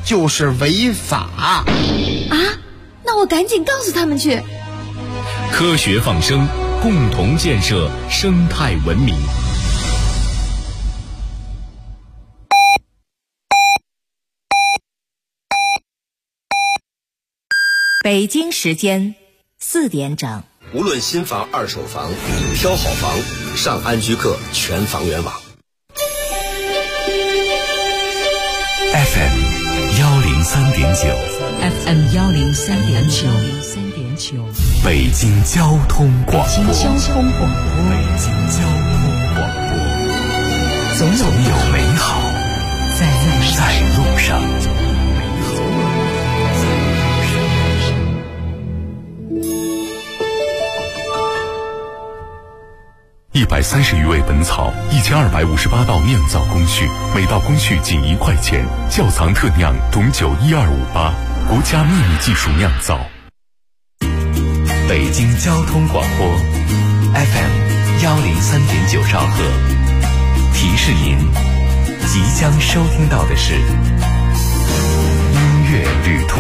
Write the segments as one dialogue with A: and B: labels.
A: 就是违法
B: 啊！那我赶紧告诉他们去。
C: 科学放生，共同建设生态文明。
D: 北京时间4点整。
E: 无论新房、二手房，挑好房，上安居客全房源网。
F: FM 103.9
D: FM 103.9
F: 北京交通广播。
D: 北京交通广播，总有美好在路上。
F: 130余味本草，1258道酿造工序，每道工序仅1块钱。窖藏特酿董酒12588，国家秘密技术酿造。
G: 北京交通广播 FM 103.9兆赫，提示您即将收听到的是音乐旅途。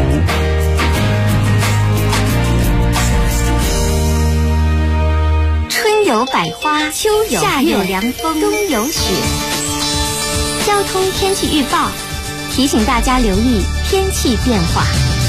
H: 春有百花，秋有夏有凉风，冬有雪。交通天气预报提醒大家留意天气变化。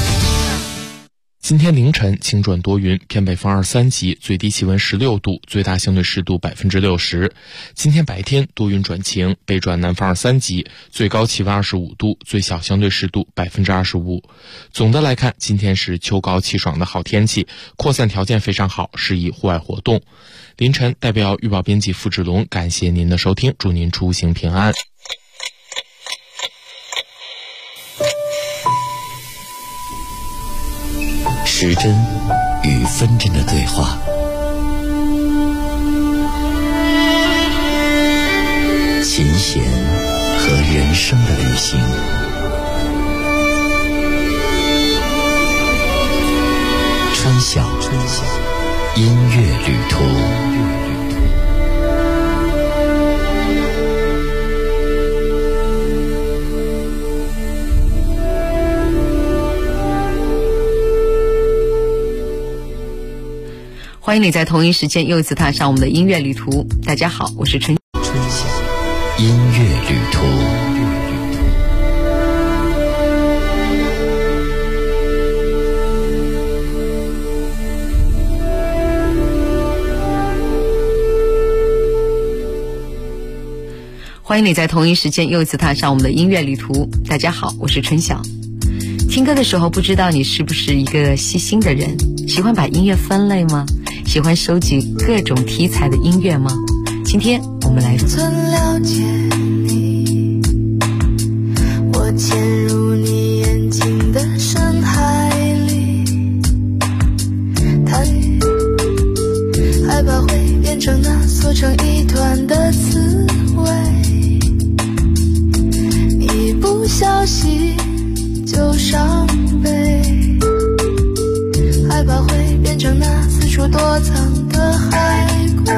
I: 今天凌晨晴转多云，偏北风2、3级，最低气温16度，最大相对湿度60%。今天白天多云转晴，北转南风2、3级，最高气温25度，最小相对湿度25%。总的来看，今天是秋高气爽的好天气，扩散条件非常好，适宜户外活动。凌晨代表预报编辑付志龙感谢您的收听，祝您出行平安。
G: 时针与分针的对话，琴弦和人生的旅行，春晓音乐旅途。
D: 欢迎你在同一时间又一次踏上我们的音乐旅途。大家好，我是春
G: 晓音乐旅途。
D: 欢迎你在同一时间又一次踏上我们的音乐旅途。大家好，我是春晓。听歌的时候，不知道你是不是一个细心的人，喜欢把音乐分类吗？喜欢收集各种题材的音乐吗？今天我们来
J: 曾了解你，我潜入你眼睛的深海里，害怕会变成那缩成一团的刺猬，一不小心就伤悲，害怕会变成那四处躲藏的海龟。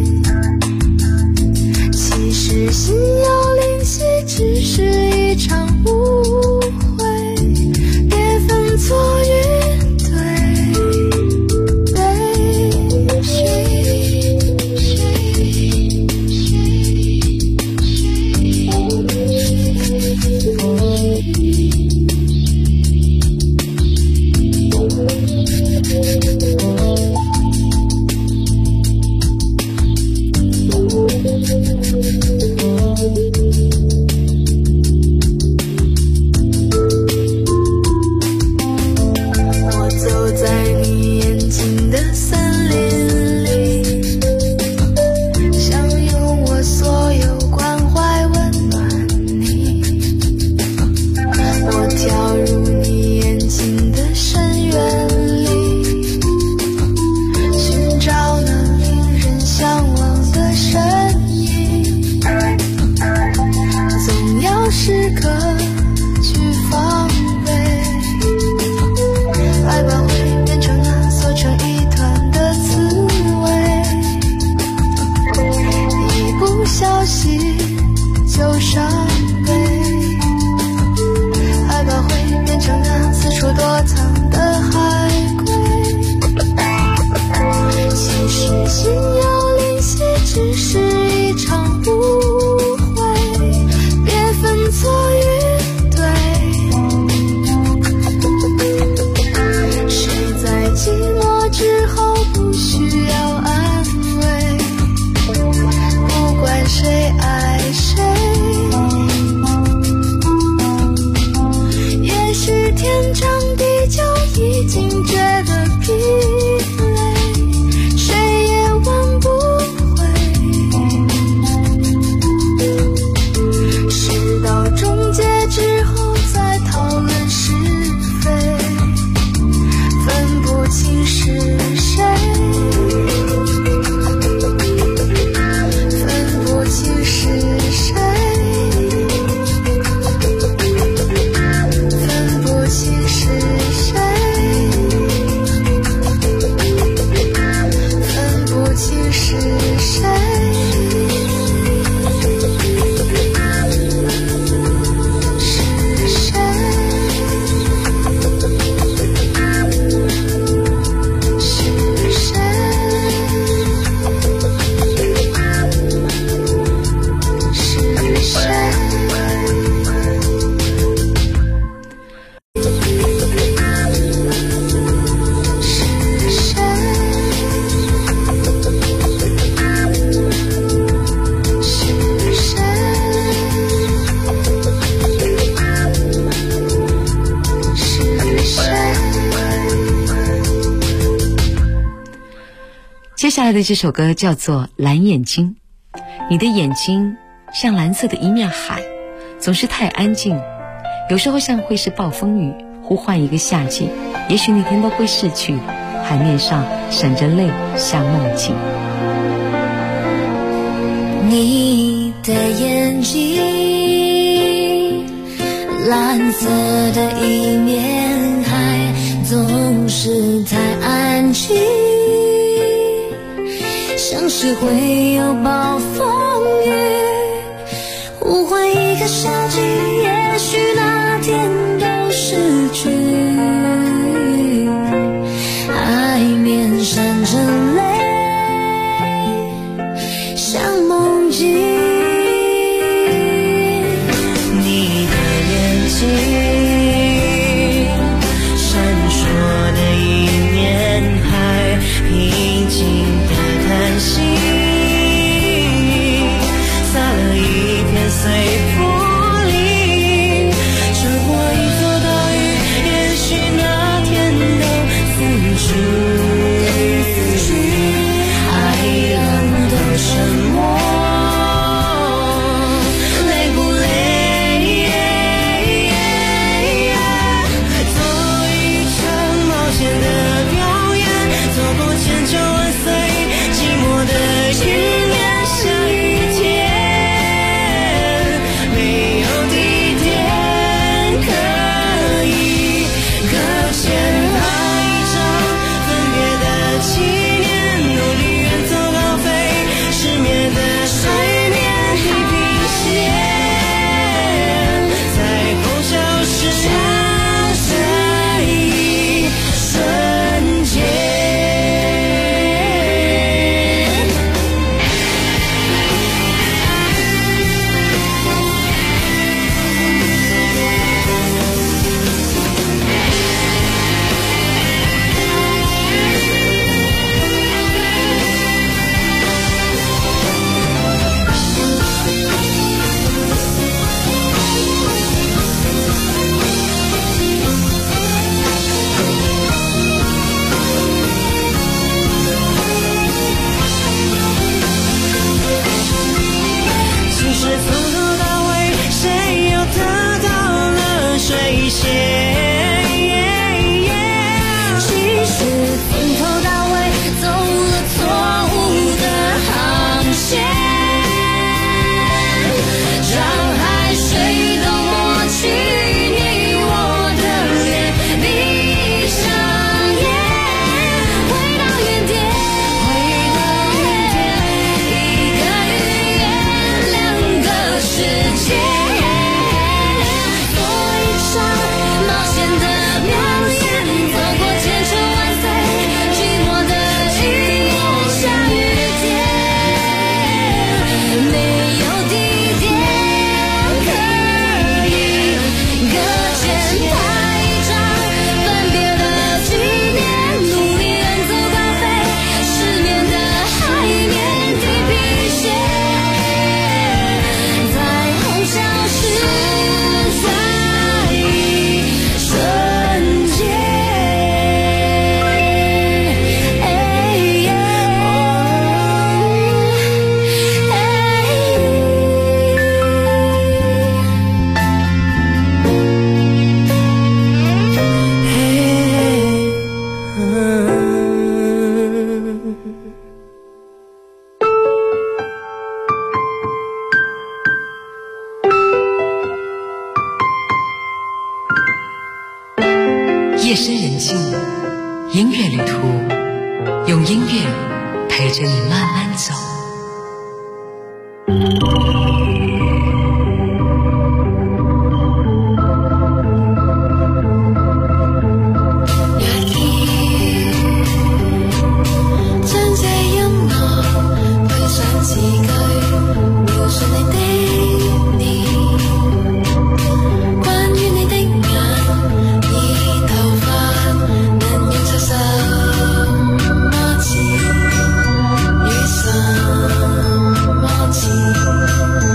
J: 其实心有灵犀，只是一场误会，别分错与对。
D: 接下来的这首歌叫做《蓝眼睛》。你的眼睛像蓝色的一面海，总是太安静，有时候像会是暴风雨，呼唤一个夏季，也许那天都会逝去，海面上闪着泪，像梦境。
J: 你的眼睛，蓝色的一面海，总是太安静，像是会有暴风雨，呼唤一个夏季，也许那天都逝去，海面闪着泪，像梦境。你的眼睛，闪烁的一面海，平静的叹息，洒了一片随风里，穿过一座岛屿，也许那天都死去，海浪都沉默，累不累？做一场冒险的表演，走过千秋万岁，寂寞的一面，下雨天，没有地点可以搁浅，拍一张分别的纪念，努力远走高飞，失眠的水面一平线，彩虹消失在一瞬间。其实从头到尾，谁又得到了谁先？其实从头到尾走了错误的航线，让海水都抹去你我的脸，闭上眼，回到原点，一个语言，两个世界，做一场冒险的表演，走过千秋万岁，寂寞的一面，下雨天，没有地点可以搁浅，拍一张分别的纪念，努力远走高飞，失眠的海面地平线，彩虹消失在一瞬间。
D: 夜深人静，音乐旅途，用音乐陪着你慢慢走。
J: 將這音樂配上字句，描述你的臉，關於你的眼，以頭髮能用出什麼詞與什麼詞。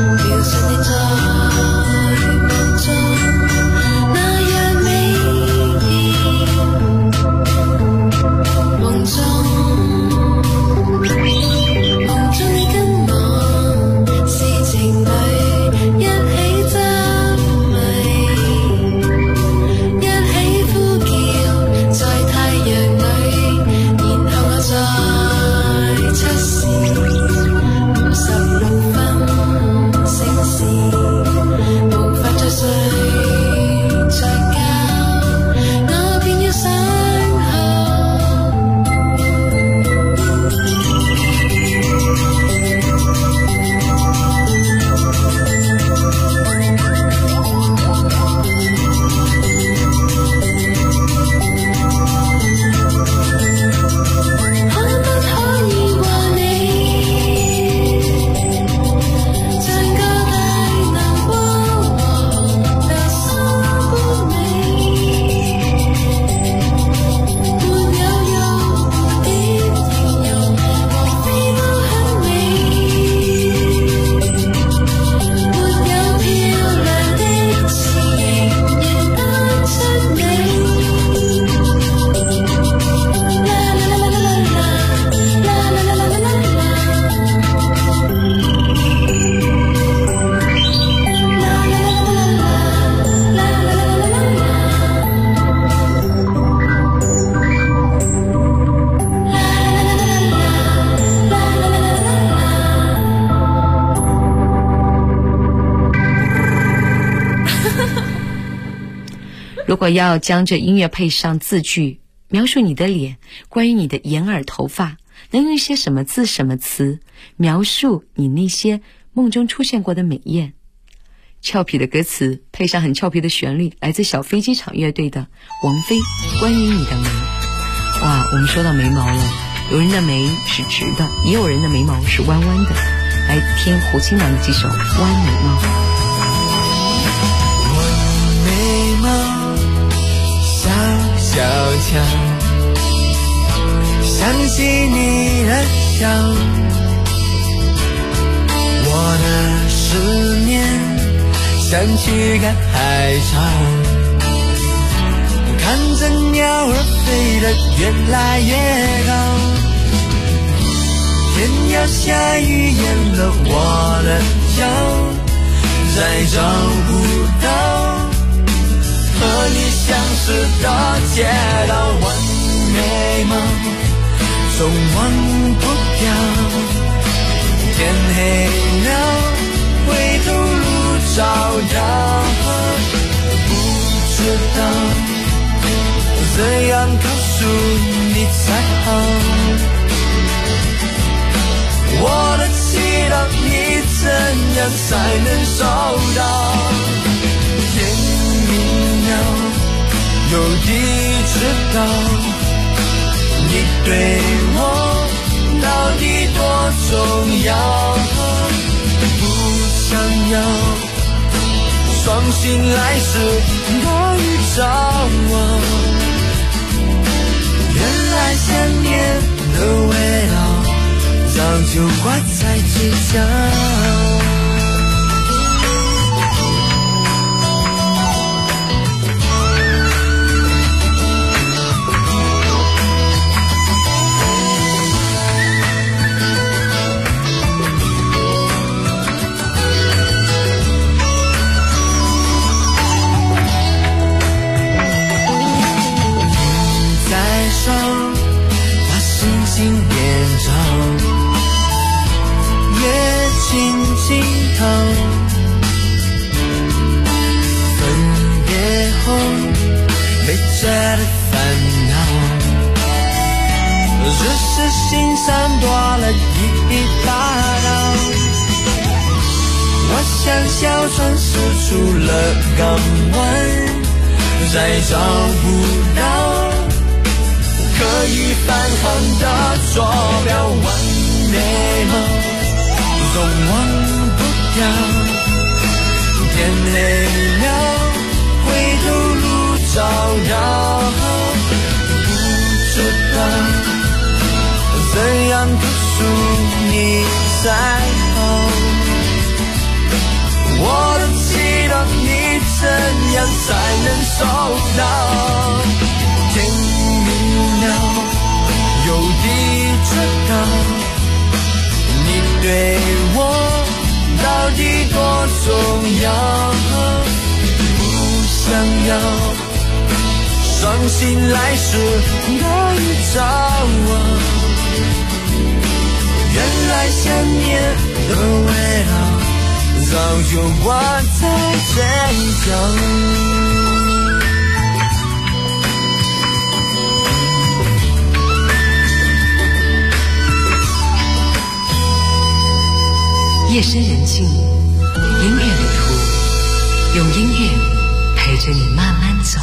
D: 如果要将这音乐配上字句，描述你的脸，关于你的眼耳头发，能用一些什么字什么词描述你那些梦中出现过的美艳？俏皮的歌词配上很俏皮的旋律，来自小飞机场乐队的《王菲关于你的眉》。哇，我们说到眉毛了，有人的眉是直的，也有人的眉毛是弯弯的。来听胡青娘的几首《弯眉毛》。
J: 弯眉毛，小小桥，想起你的笑，我的思念想去看海潮，看着鸟儿飞得越来越高，天要下雨淹了我的脚，再找不到和你相识的街道，弯眉毛总忘不掉，天黑了回头路找到，不知道怎样告诉你才好，我的祈祷你怎样才能收到？天明了，有地知道，你对我到底多重要？不想要双心来时多预兆啊，原来想念的味道早就挂在嘴角。把星星点着，月轻轻透，分别后没觉得烦恼，只是心上多了一把刀。我像小船驶出了港湾，再找不到可以返航的坐标，弯眉毛总忘不掉，天黑了回头路找到，不知道怎样告诉你才好，我的祈祷你怎样才能收到？天有地知道，你对我到底多重要？不想要伤心来时多预兆啊，原来想念的味道早就挂在嘴角。
D: 夜深人静，音乐旅途，用音乐陪着你慢慢走。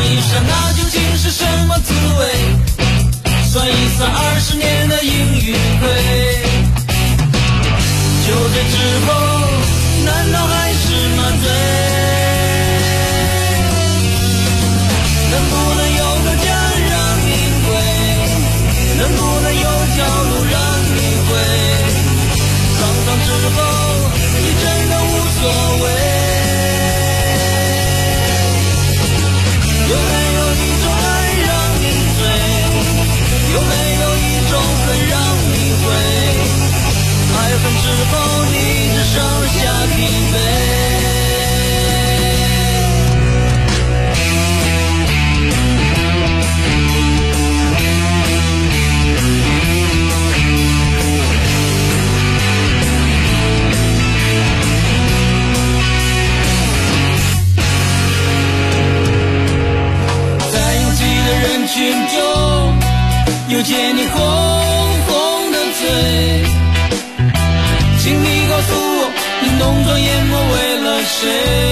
J: 一想那究竟是什么滋味，算一算20年的阴与亏，酒醉之后难道还是麻醉？能不能有个家让你回，能不能有条路让你回，沧桑之后你真的无所谓。有没有一种爱让你醉，有没有一种恨让你回，爱恨之后你只剩下疲惫。人群中又见你红红的嘴，请你告诉我你浓妆艳抹为了谁？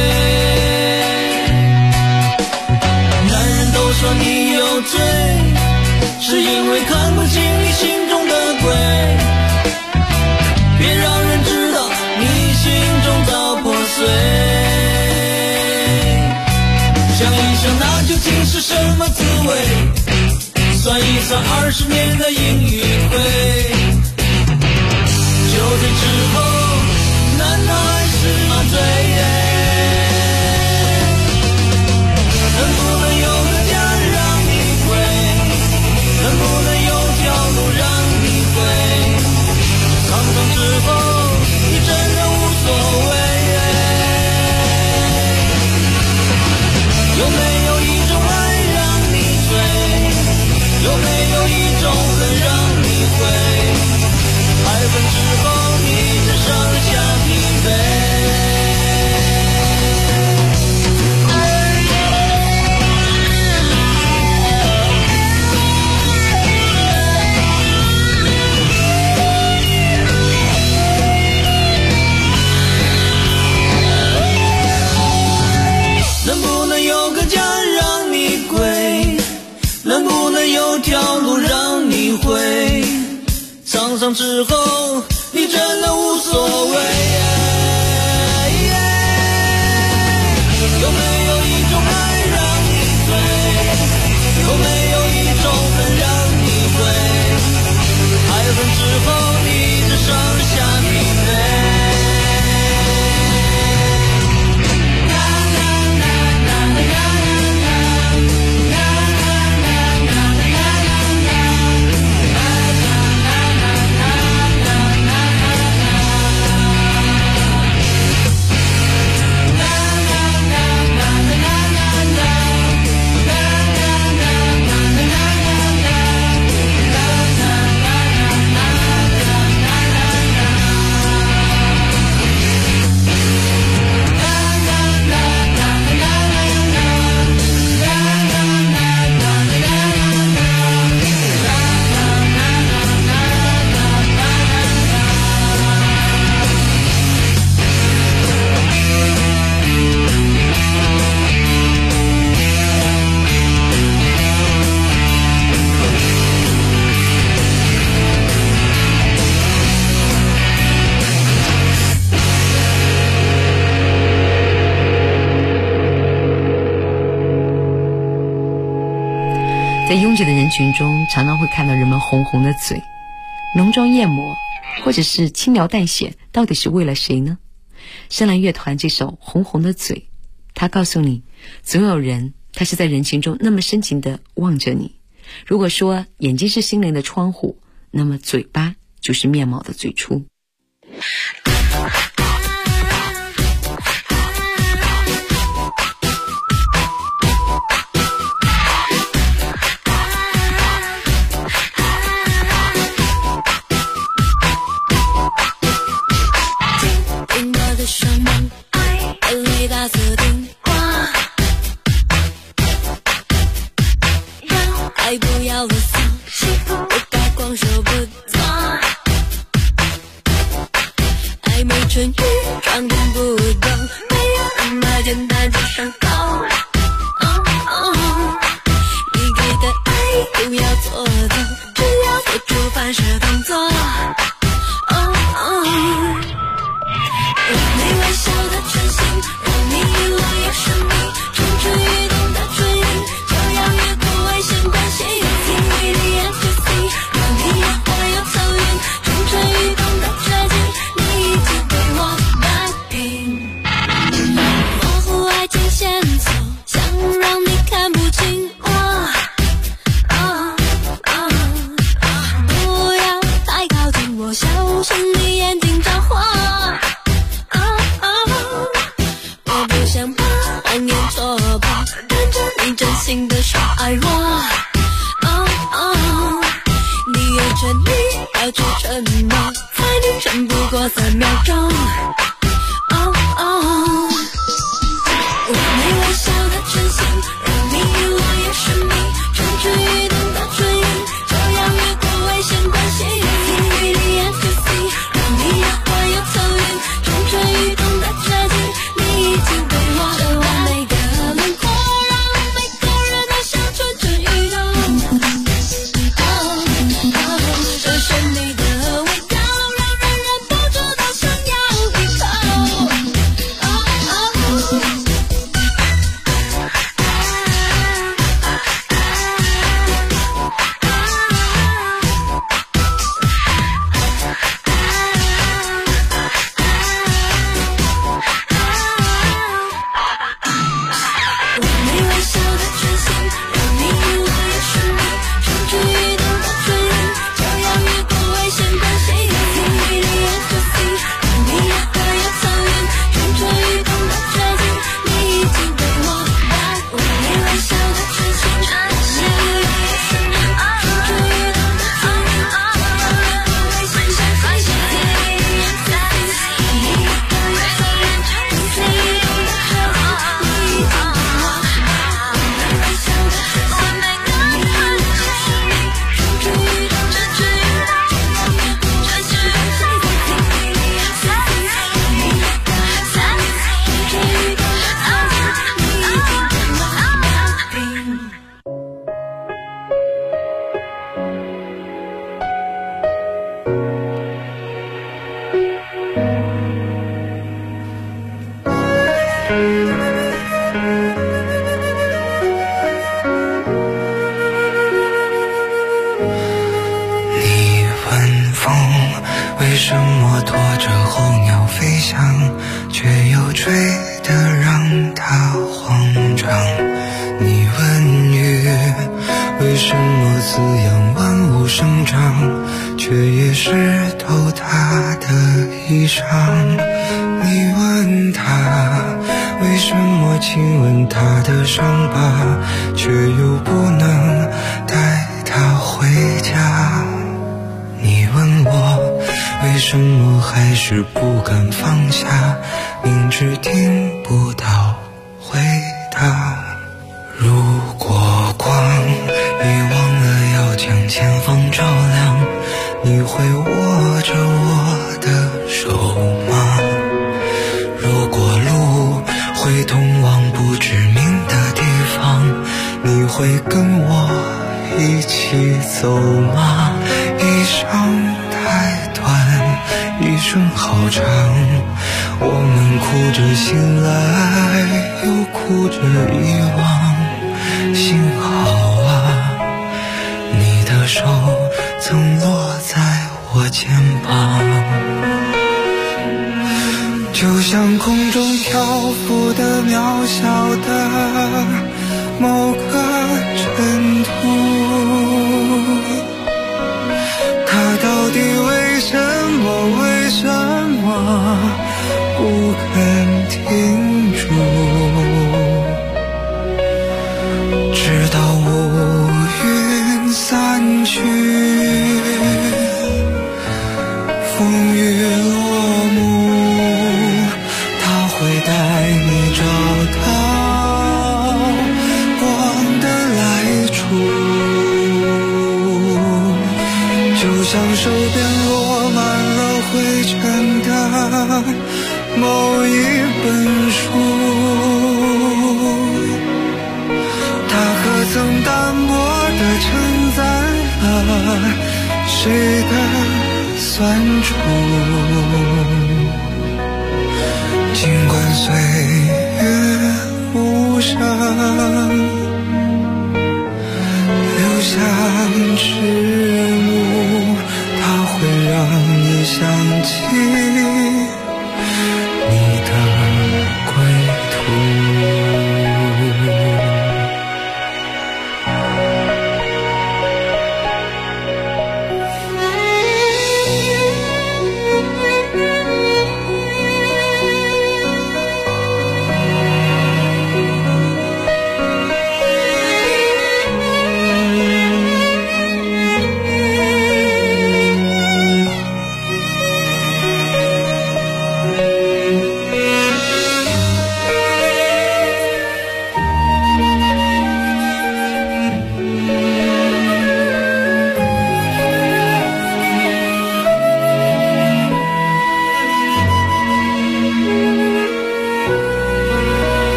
J: 男人都说你有罪，是因为看不清你心中的鬼，别让人知道你心中早破碎。想一想那究竟是什么滋味，算一算20年的阴与亏，酒醉之后难道还是麻醉？能不能有个家让你回，能不能有条路让你回，沧桑之后你真的无所谓。有没有一种爱让你醉，有没有一种恨让你回，爱恨之后你只剩下疲惫。能不能有个家让你归，能不能有条路让你回，沧桑之后你真的无所谓。有没有一种爱让你醉，有没有一种恨让你回，爱恨之后你只剩下疲惫。
D: 在拥挤的人群中，常常会看到人们红红的嘴，浓妆艳抹，或者是轻描淡写，到底是为了谁呢？深蓝乐团这首《红红的嘴》，它告诉你，总有人他是在人群中那么深情地望着你。如果说眼睛是心灵的窗户，那么嘴巴就是面貌的最初。
A: 大色灯光，让爱不要啰嗦，不该光说不做，暧昧唇语装听不懂，没有那么简单就上钩。 心的说爱我。你有权利要去承诺，猜你撑不过3秒钟。我没微笑的真心，让你以为也是你，蠢蠢欲动的唇印，就要越过危险关系。让你有花有头晕，蠢蠢欲动的决定，你已经对我遮完每个轮廓，让每个人都像蠢蠢欲动。这是你的味道，让人忍不住都想要一口。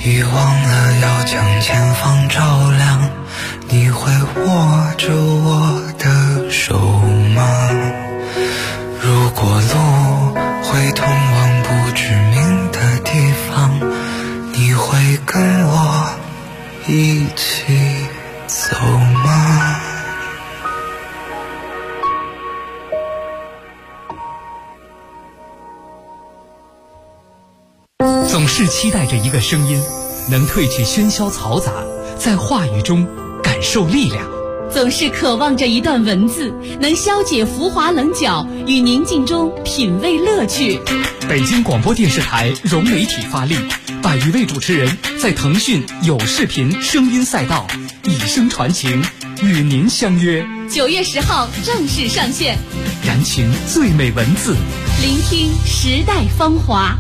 J: 遗忘了要将前方照亮，你会握着我的手吗？如果路会通往不知名的地方，你会跟我一起走吗？
K: 总是期待着一个声音，能褪去喧嚣嘈杂，在话语中感受力量。
B: 总是渴望着一段文字，能消解浮华棱角，与宁静中品味乐趣。
K: 北京广播电视台融媒体发力，100余位主持人在腾讯有视频声音赛道以声传情，与您相约。
B: 9月10号正式上线，
K: 燃情最美文字，
B: 聆听时代芳华。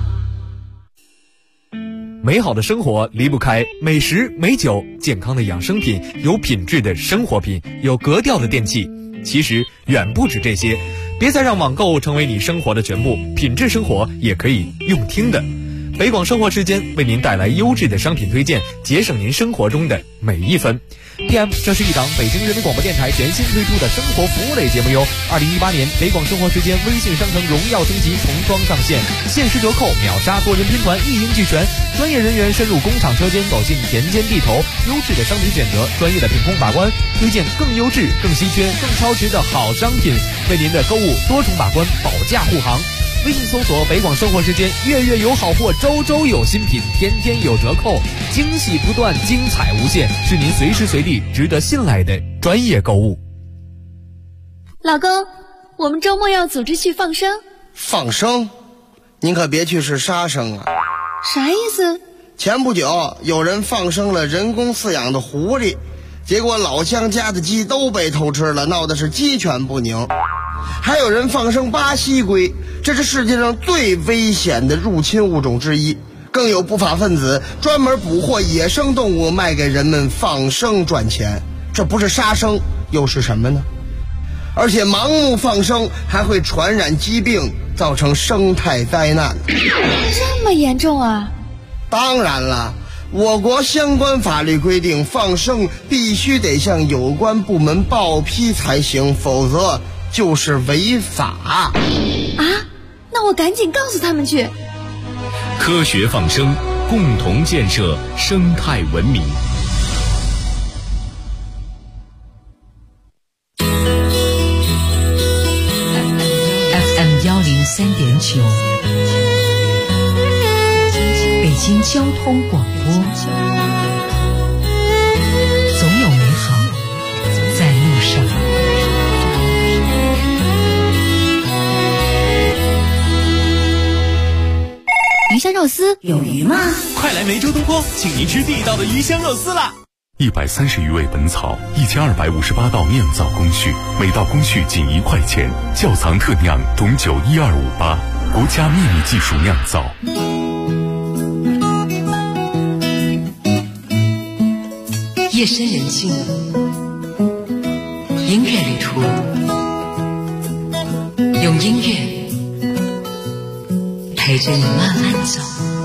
L: 美好的生活离不开美食美酒，健康的养生品，有品质的生活品，有格调的电器。其实远不止这些，别再让网购成为你生活的全部，品质生活也可以用听的。北广生活时间为您带来优质的商品推荐，节省您生活中的每一分。PM， 这是一档北京人民广播电台全新推出的生活服务类节目哟。2018年北广生活时间微信商城荣耀升级重装上线，限时折扣，秒杀多人拼团，一应俱全。专业人员深入工厂车间，走进田间地头，优质的商品选择，专业的品控把关，推荐更优质、更稀缺、更超值的好商品，为您的购物多重把关，保驾护航。微信搜索北广生活时间，月月有好货，周周有新品，天天有折扣，惊喜不断，精彩无限，是您随时随地值得信赖的专业购物。
B: 老公，我们周末要组织去放生。
M: 放生？您可别去是杀生啊！
B: 啥意思？
M: 前不久有人放生了人工饲养的狐狸，结果老乡家的鸡都被偷吃了，闹的是鸡犬不宁。还有人放生巴西龟，这是世界上最危险的入侵物种之一。更有不法分子专门捕获野生动物卖给人们放生赚钱，这不是杀生又是什么呢？而且盲目放生还会传染疾病，造成生态灾难。
B: 这么严重啊？
M: 当然了，我国相关法律规定，放生必须得向有关部门报批才行，否则就是违法啊！
B: 那我赶紧告诉他们去。
C: 科学放生，共同建设生态文明。
D: FM 103.9，北京交通广播，总有美好在路上。
B: 鱼香肉丝有鱼吗？
N: 快来梅州东坡，请您吃地道的鱼香肉丝啦
F: ！130余味本草，1258道酿造工序，每道工序仅1块钱，窖藏特酿董酒12588，国家秘密技术酿造。
D: 夜深人静，音乐旅途，用音乐陪着你慢慢走。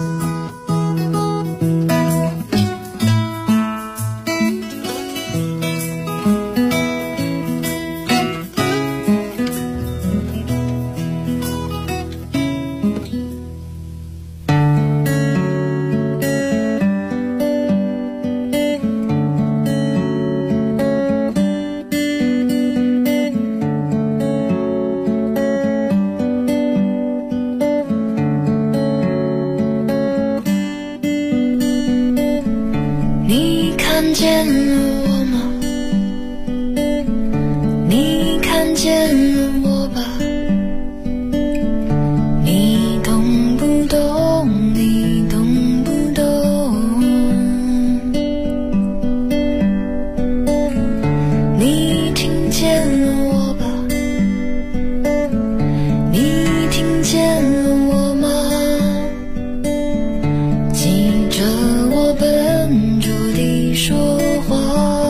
A: 看见了我吗？你看见了我吧？你懂不懂？你懂不懂？你听见了我吧？你听见了我吗？记着我笨拙地说话。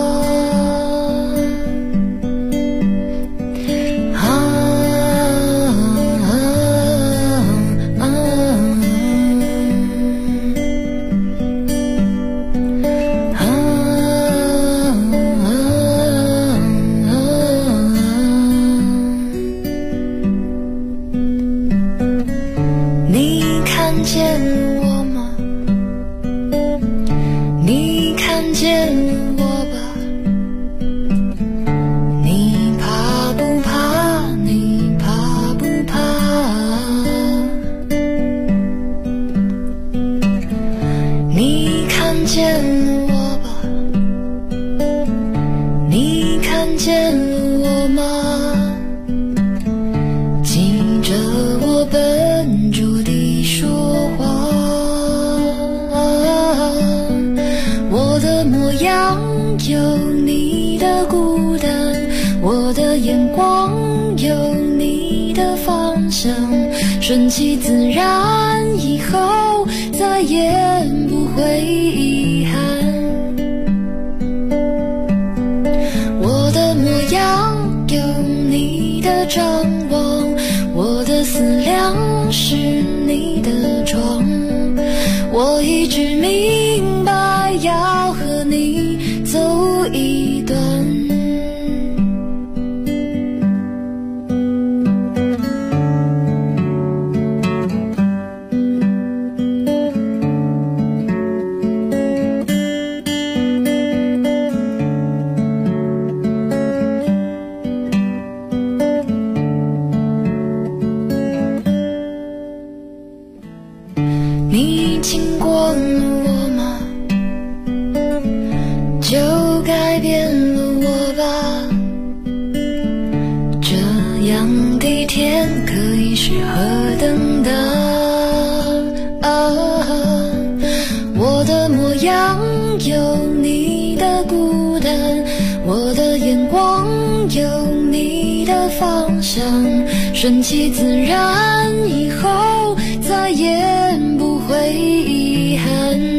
A: 看见了我吧？你看见了我吗？记着我笨拙地说话，我的模样有你的孤单，我的眼光有你的方向，顺其自然，以后再也不会遗憾。我的模样有你的张望，我的思量是你的床，我一直明白要和你走一段。你经过了我吗？就改变了我吧。这样的天可以是何等的我的模样有你的孤单，我的眼光有你的方向，顺其自然，以后再也不会遗憾。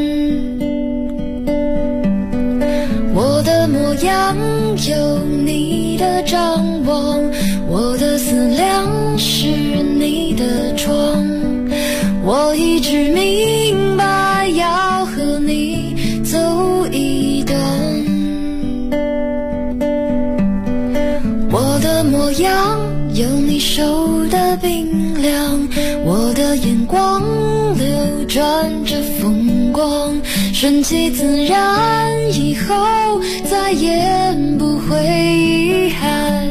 A: 我的模样有你的张望，我的思量是你的床，我一直明白要和你走一段。我的模样有你手的冰凉，我的眼光流转着风光，顺其自然，以后再也不会遗憾。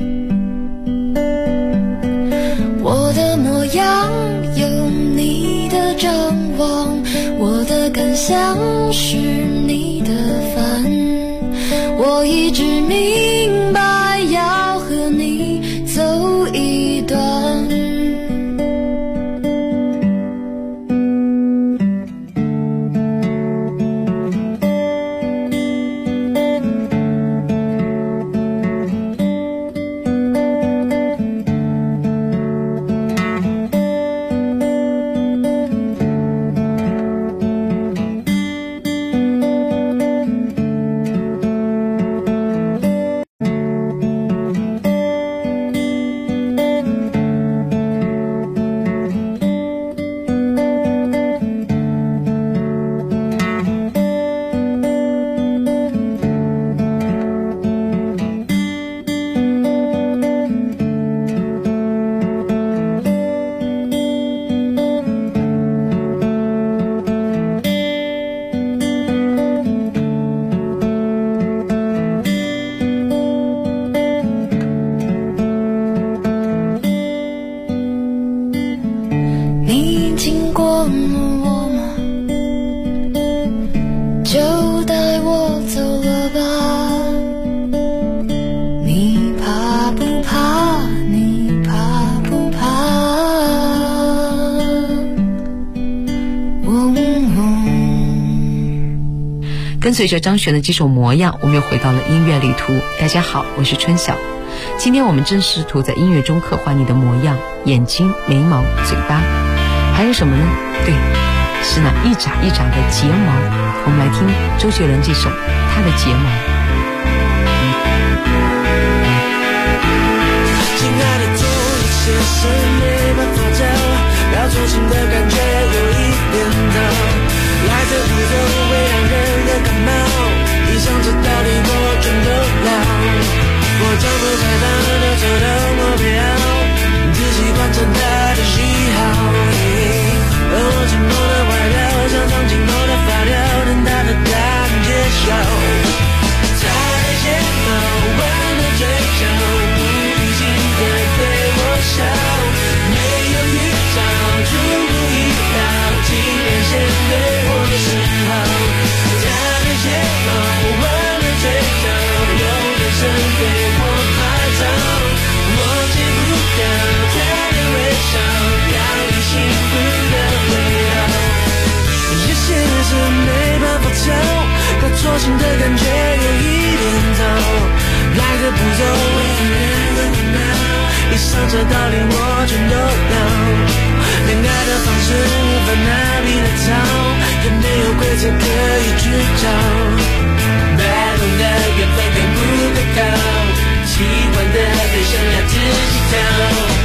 A: 我的模样有你的张望，我的感想是你的烦，我一直明白要和你走一段。
D: 跟随着张悬的几首模样，我们又回到了音乐旅途。大家好，我是春晓。今天我们正试图在音乐中刻画你的模样，眼睛、眉毛、嘴巴，还有什么呢？对，是那一眨一眨的睫毛。我们来听周杰伦这首他的睫毛。
J: 亲爱的，做一些事没办法教，要重新的感觉有一点到，来自步骤会让人的感冒，一想这道理我全都要，我将不再当的走到目标，仔细观察他的喜好，而我寂寞的外表像长颈鹿的发条，等他的答案揭晓，他的睫毛弯的嘴角，无预警的对我笑，没有预兆，出乎意料，竟然显得跳，可错心的感觉有一点糟，来的不走，一上车到连我全都要。恋爱的方式无法哪里的逃，也没有规则可以去找。摆动的缘分看不可靠，喜欢的对象要自己挑。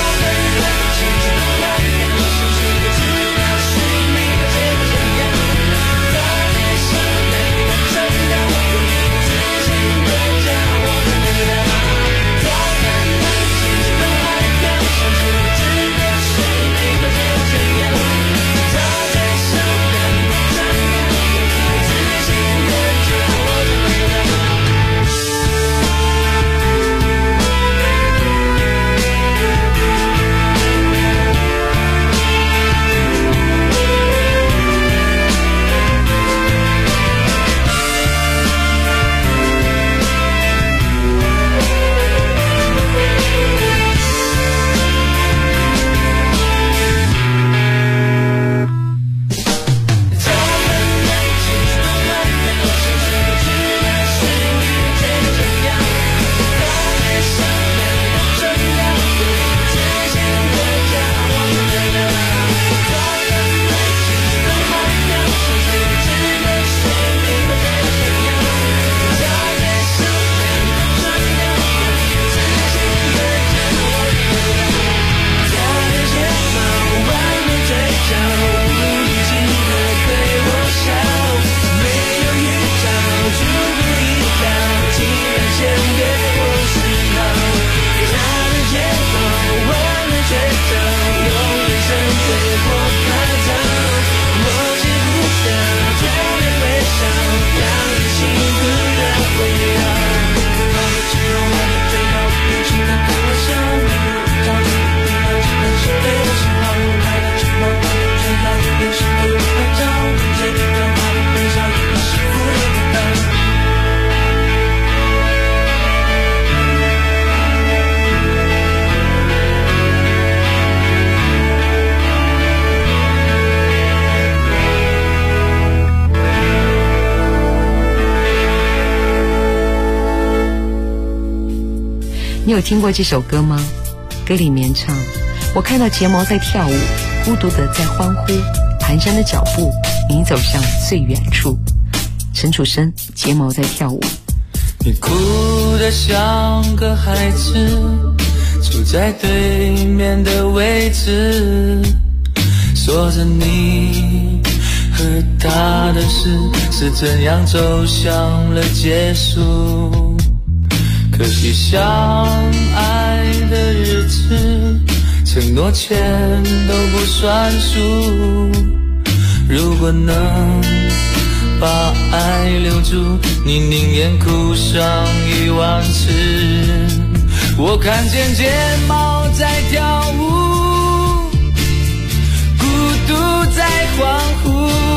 D: 你有听过这首歌吗？歌里面唱，我看到睫毛在跳舞，孤独的在欢呼，蹒跚的脚步，你走向最远处。陈楚生，睫毛在跳舞。
J: 你哭得像个孩子，坐在对面的位置，说着你和他的事是怎样走向了结束。可惜相爱的日子，承诺钱都不算数。如果能把爱留住，你宁愿哭上10000次。我看见睫毛在跳舞，孤独在欢呼，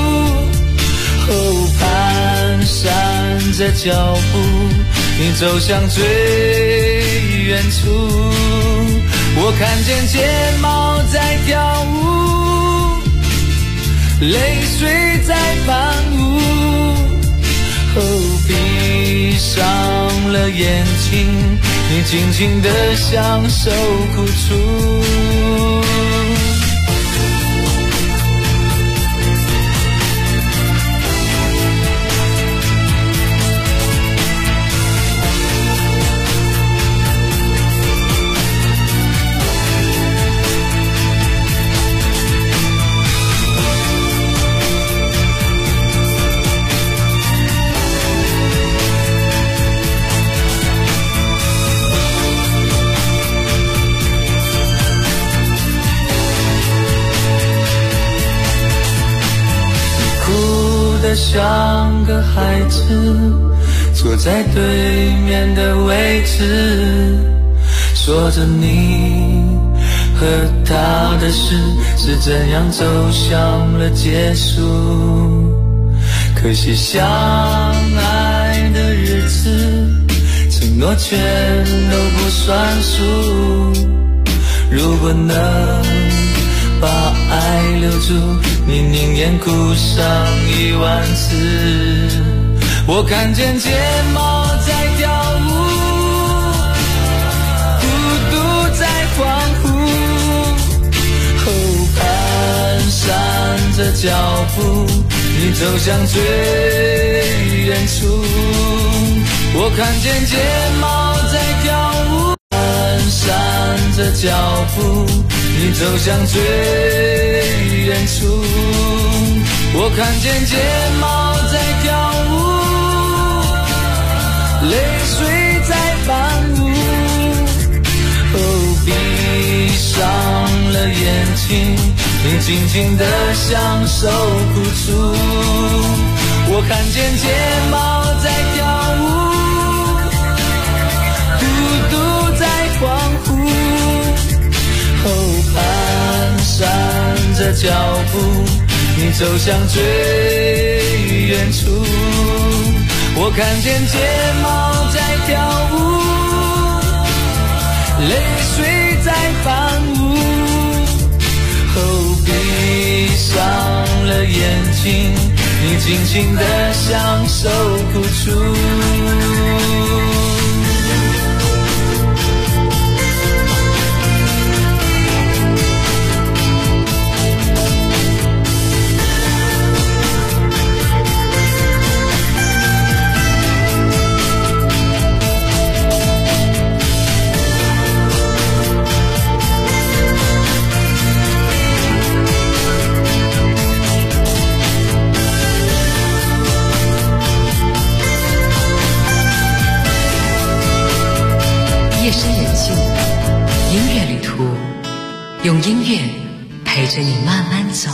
J: 后攀闪着脚步，你走向最远处。我看见睫毛在跳舞，泪水在伴舞，后闭上了眼睛，你静静地享受苦楚。像个孩子，坐在对面的位置，说着你和他的事是怎样走向了结束。可惜相爱的日子，承诺全都不算数。如果能把爱留住，你宁愿哭上10000次。我看见睫毛在跳舞，孤独在欢呼，后蹒跚着脚步，你走向最远处。我看见睫毛在跳舞，蹒跚着脚步，你走向最远处。我看见睫毛在跳舞，泪水在伴舞，闭上了眼睛，你静静地享受苦楚。我看见睫毛在跳舞，孤独在欢呼，后蹒跚着脚步，你走向最远处。我看见睫毛在跳舞，泪水在伴舞，后闭上了眼睛，你静静地享受苦楚。
D: 夜深人静，音乐旅途，用音乐陪着你慢慢走。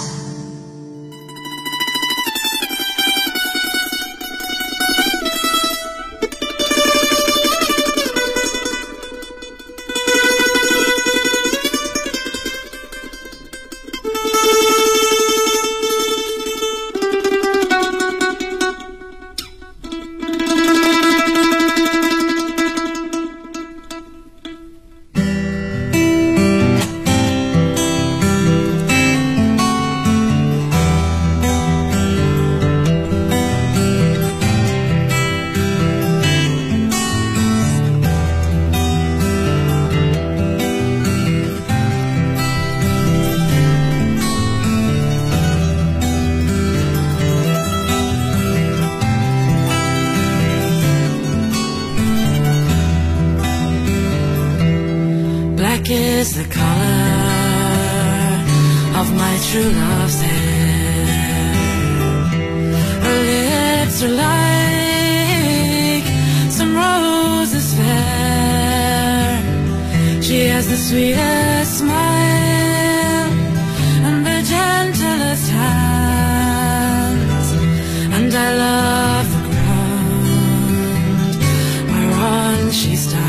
J: Is the color of my true love's hair. Her lips are like some roses fair. She has the sweetest smile and the gentlest hands, and I love the ground whereon she stands.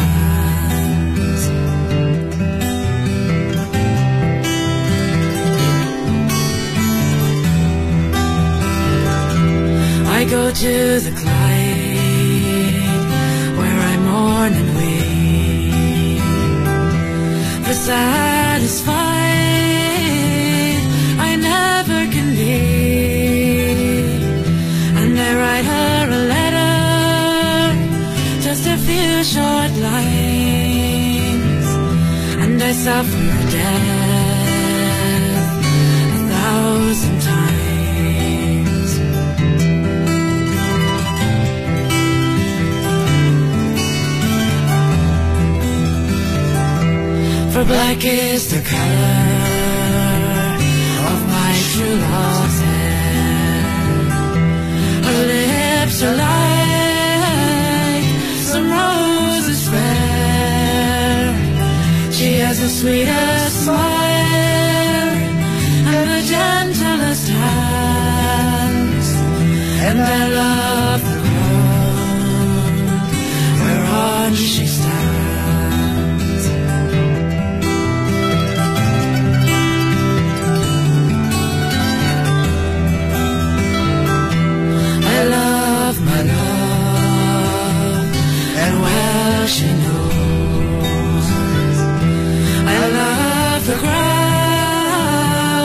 J: I go to the Clyde, where I mourn and weep, for satisfied I never can be. And I write her a letter, just a few short lines, and I suffer death 1,000 times. For black is the color of my true love's hair. Her lips are like some roses fair. She has the sweetest smile and the gentlest hands, and I love the ground whereon she stands. My love, and well she knows I love the ground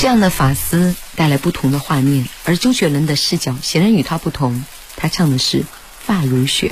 D: 样的发丝带来不同的画面，而周杰伦的视角显然与他不同，他唱的是发如雪。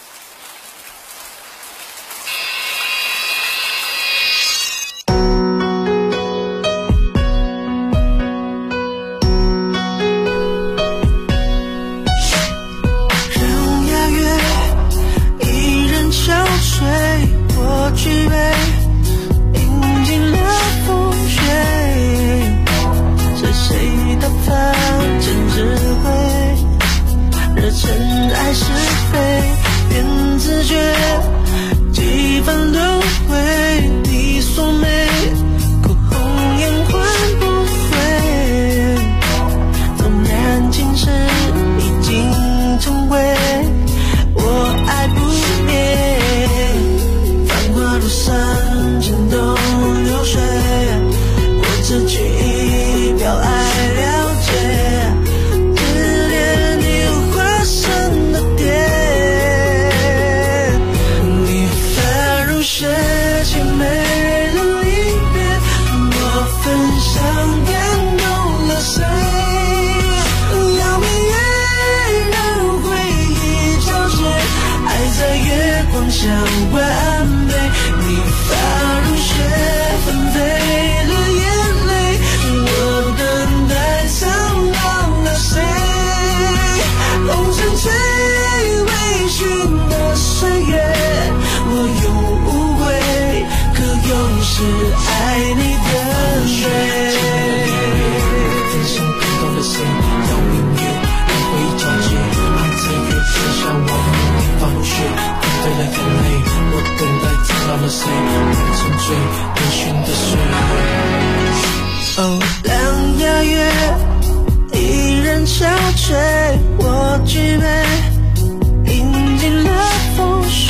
J: 两牙月依然憔悴，我举杯饮尽了风雪，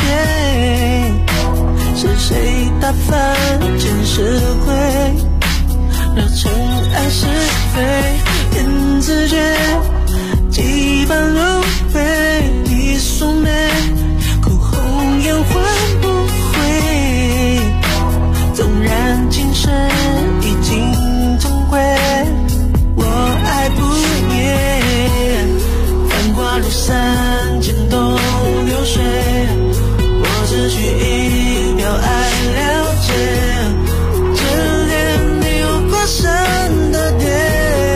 J: 是谁打翻前世灰，惹尘埃是非，天自觉几番轮回，一束眉，哭红颜换不回，纵然今生已经终归，我爱不灭，繁华如散，渐动流水，我只取一秒爱了解，这点你有过深的点，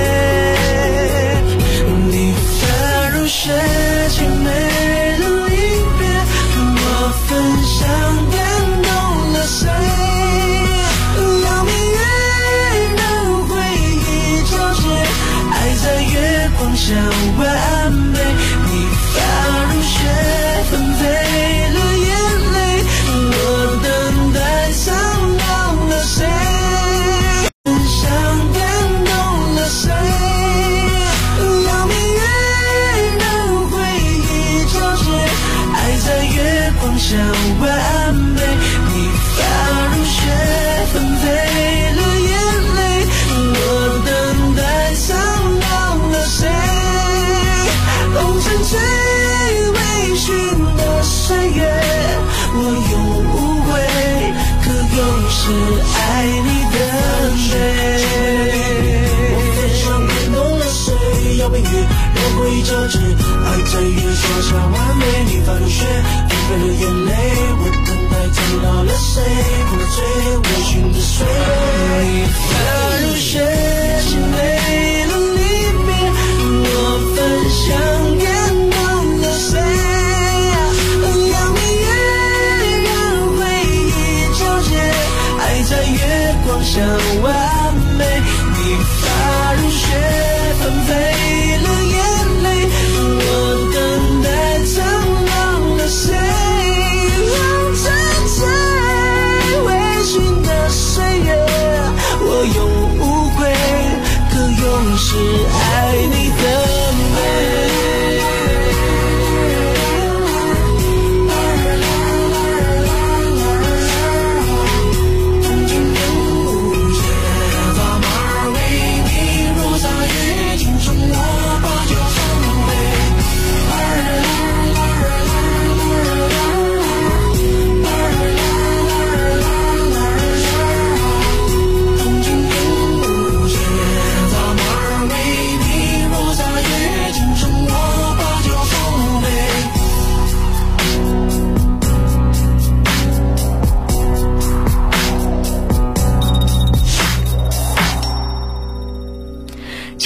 J: 你发如雪，凄美的离别，我分享感动了谁，要命也让回忆交织，爱在月光下完美，你发如雪，纷飞了眼泪，我等待苍老了谁，分享感动了谁，要命也让回忆交织，爱在月光下完美，你发如雪，纷飞了眼泪，我等待苍老了谁，红尘最微醺的岁月，我永无悔，可永是爱你的美。我分享感动了谁，要冰雨让回忆交织，爱在月光下完美，你发如雪，纷飞了眼泪，我等待苍老了谁，红了最微醺的岁月，你发如雪，凄美的离别，我分享感动了谁，要命也让回忆交织，爱在月光下完美，你发如雪，纷飞了眼泪，我等待苍老了谁，红尘最微醺的岁月，我永无悔，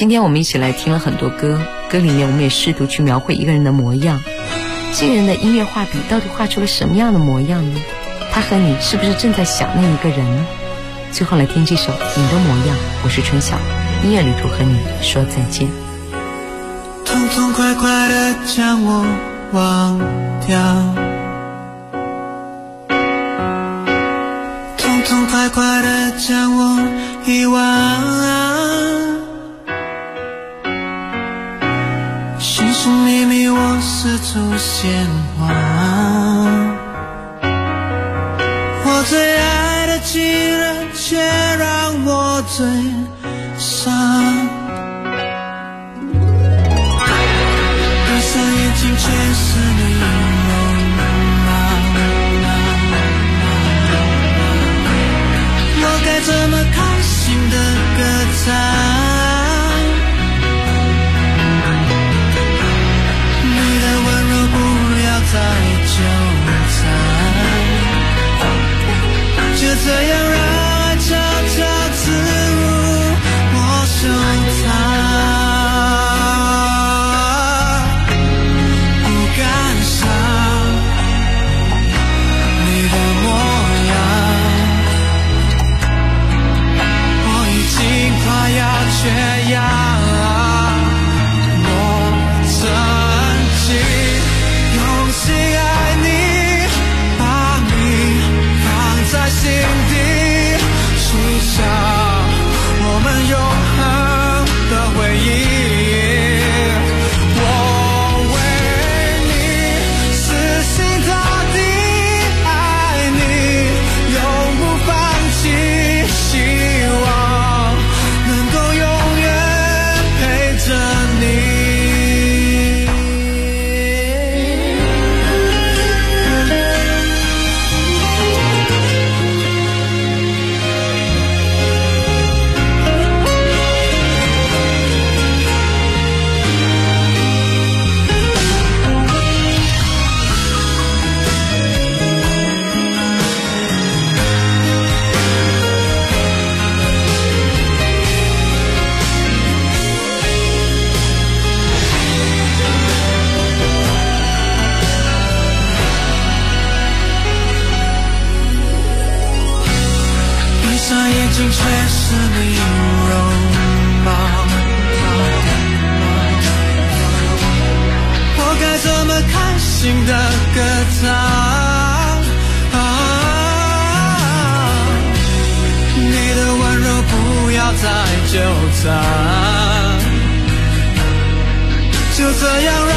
D: 今天我们一起来听了很多歌，歌里面我们也试图去描绘一个人的模样。这个人的音乐画笔到底画出了什么样的模样呢？他和你是不是正在想那一个人呢？最后来听这首《你的模样》，我是春晓，音乐旅途和你说再见。
J: 痛痛快快地将我忘掉，痛痛快快地将我遗忘，寻寻觅觅我四处鲜花，我最爱的情人却让我最伤，闭上眼睛全是你容貌，我该怎么开心的歌唱，再纠缠，就这样让爱悄悄刺入我胸膛，不感伤你的模样，我已经快要缺氧，我曾经用心爱你，把你放在心底，许下我们永恒的回忆。我为你死心塌地爱你，永不放弃，希望能够永远陪着你。闭上眼睛全是你容貌，我该怎么开心的歌唱，你的温柔不要再纠缠，就这样让